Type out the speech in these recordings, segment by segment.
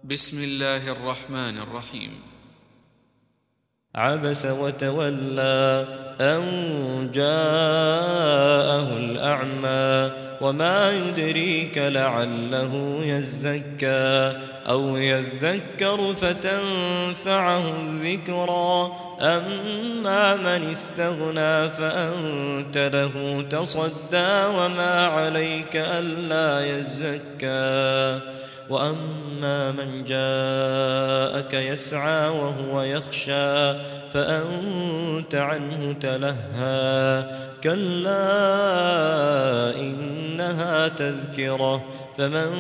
بسم الله الرحمن الرحيم. عبس وتولى أن جاءه الأعمى وما يدريك لعله يزكى أو يذكر فتنفعه الذكرى أما من استغنى فأنت له تصدى وما عليك ألا يزكى وأما من جاءك يسعى وهو يخشى فأنت عنه تلهى كلا إنها تذكرة فمن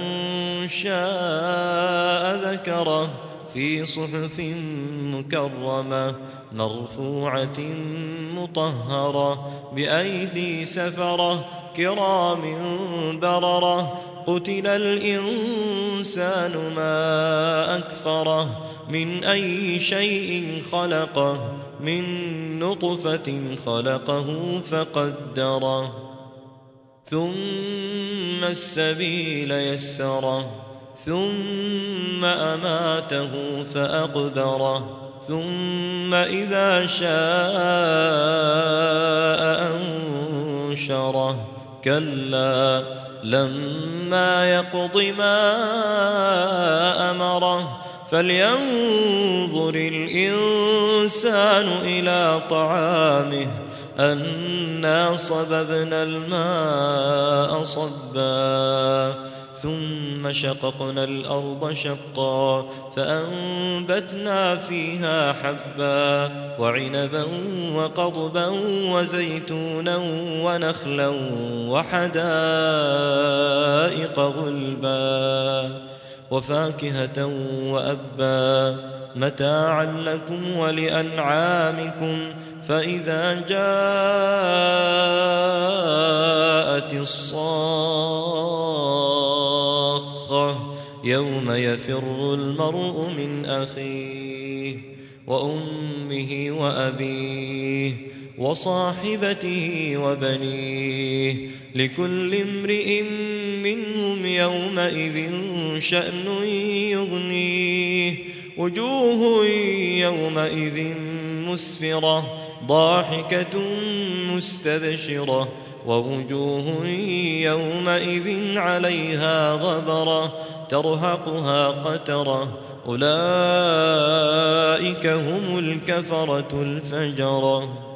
شاء ذكره في صحف مكرمة مرفوعة مطهرة بأيدي سفرة كرام بررة قتل الإنسان ما أكفره من أي شيء خلقه من نطفة خلقه فقدره ثم السبيل يسره ثم أماته فأقبره ثم إذا شاء أنشره كلا لما يقض ما أمره فلينظر الإنسان إلى طعامه أنا صببنا الماء صبا ثم شققنا الأرض شقا فأنبتنا فيها حبا وعنبا وقضبا وزيتونا ونخلا وحدائق غلبا وفاكهة وأبا متاعا لكم ولأنعامكم فإذا جاءت الصاخة يوم يفر المرء من أخيه وأمه وأبيه وصاحبته وبنيه لكل امرئ منهم يومئذ شأن يغنيه وجوه يومئذ مسفرة ضاحكة مستبشرة ووجوه يومئذ عليها غبرة ترهقها قترة أولئك هم الكفرة الفجرة.